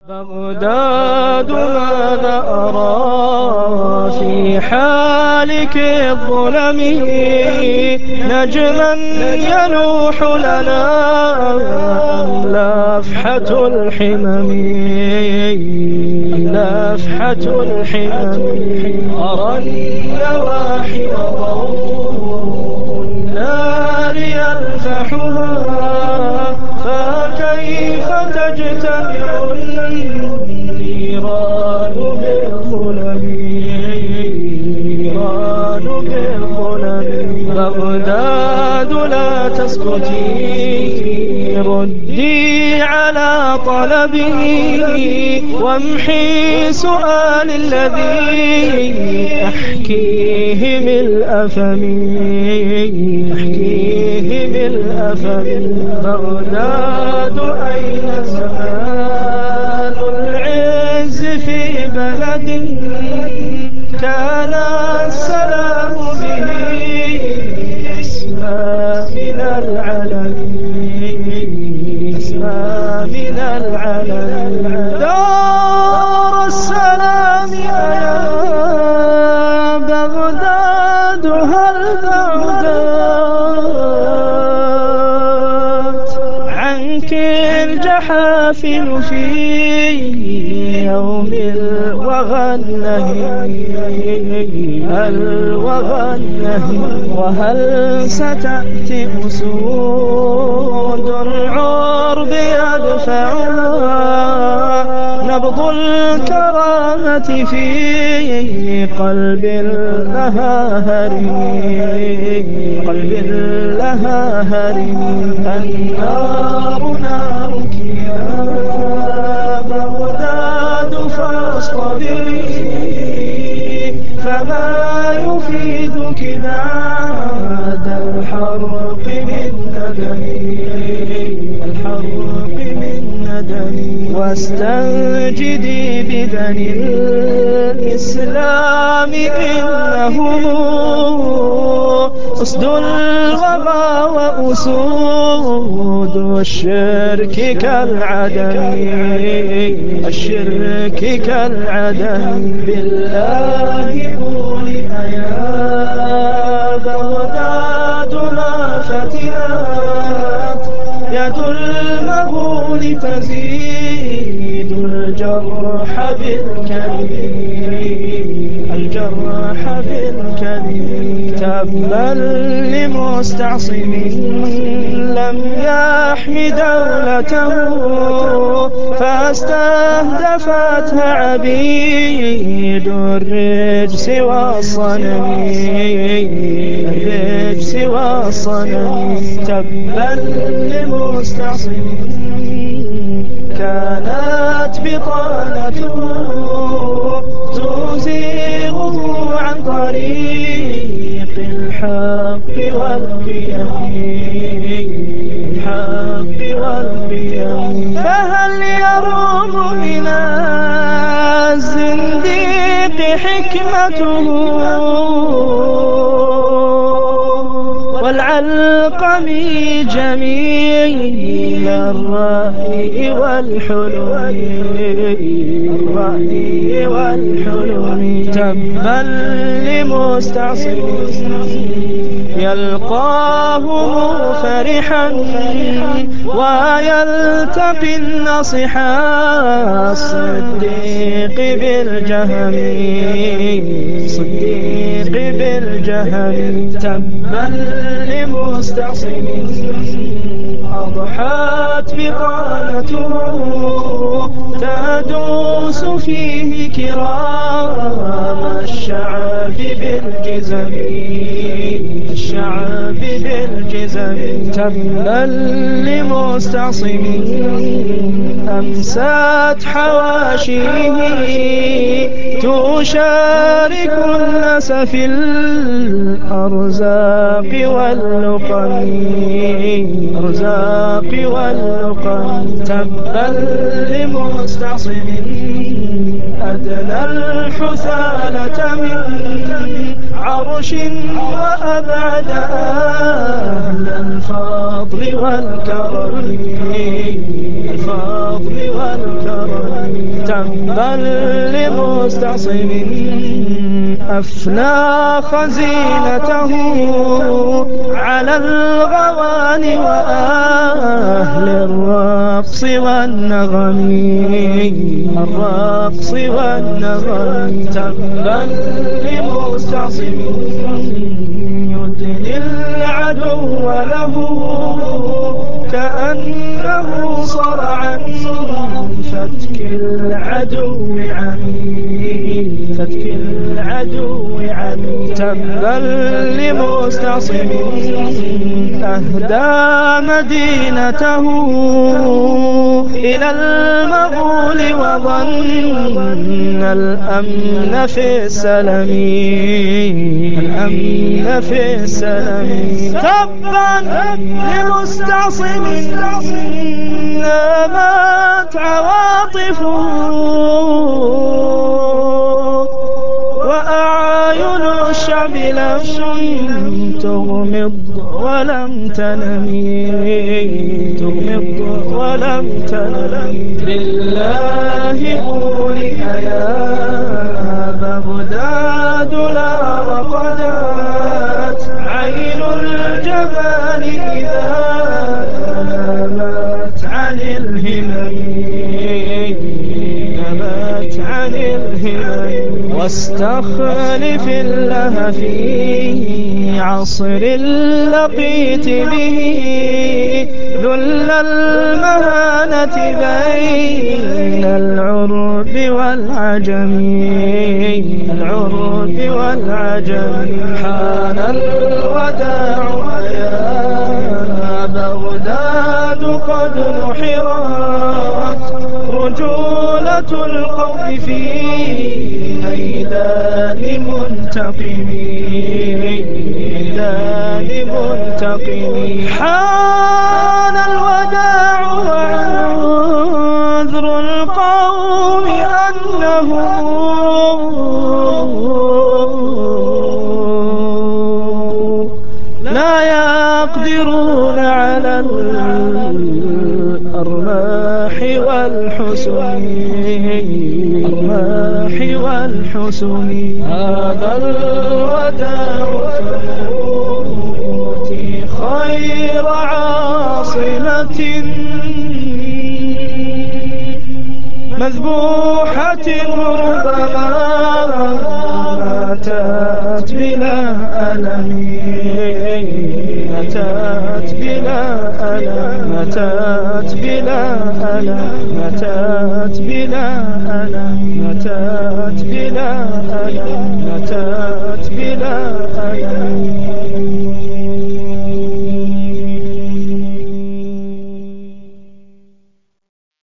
بغداد ماذا أرى في حالك الظلم نجما يلوح لنا لفحة الحمم لفحة الحمم أرى النواحي وضوء النار يلفحها فكيف تجتمع النيران بالظلم بغداد لا تسكتي ردي على طلبي وامحي سؤال الذي أحكيه بالأفم بغداد أين زمان العز في بلد كان السلام به اسمى من العلم دار السلام يا بغداد هل بعدت عنك الجحافل في يوم الوغى النهي وهل ستأتي أسود العرب يدفعها نبض الكرامة في قلب لها هرم النار نارك يا بغداد فاصطبري فما يفيدك بعد الحرق من ندم واستنجدي ببني الإسلام إنهم أسد الغبا وأسود الشرك كالعدم بالله قولي يا بغداد ما فتئت يد المغول تزيد الجرح بالكبير تبا لمستعصم لم يحم دولته فاستهدفتها عبيد الرجس والصنم تبا لمستعصم كانت بطانته تزيغه عن طريق الحق والقيم فهل يروم من الزنديق حكمته والعلقم جميل الرأي والحلم تبا لمستعصم يلقاه فرحا ويلتقي النصحا الصديق بالجهم تبا لمستعصم أضحت بطانته تدوس فيه كرام الشعب بالجزم تبا لمستعصم أمسات حواشيه تشارك الناس في الأرزاق واللقم تبا لمستعصم أدنى الحثالة من عرش وأبعد أهل الفضل والكرم تبا لمستعصم أفنى خزينته على الغواني وأهل الرقص والنغم تبا لمستعصم يدني العدو له كأنه صرعا فتك العدو عميق تبا لمستعصم أهدى مدينته إلى المغول وظن الأمن في السلم تبا لمستعصم نامت عواطفه وأعين الشعب لم تغمض ولم تنم لله قولي يا بغداد لا رقدت عين الجبال إذا نامت عن الهمم واستخلف الله في عصر لقيت به ذل المهانة بين العرب والعجم حان الوداع يا بغداد قد نحرت رجولة القوم في ميدان منتقم حان الوداع وعذر القوم أنهم لا يقدرون على الأرماح والحسن هذا الوداع فموتي خير عاصمة مذبوحة ربما ماتت بلا ألم ماتت بلا ألم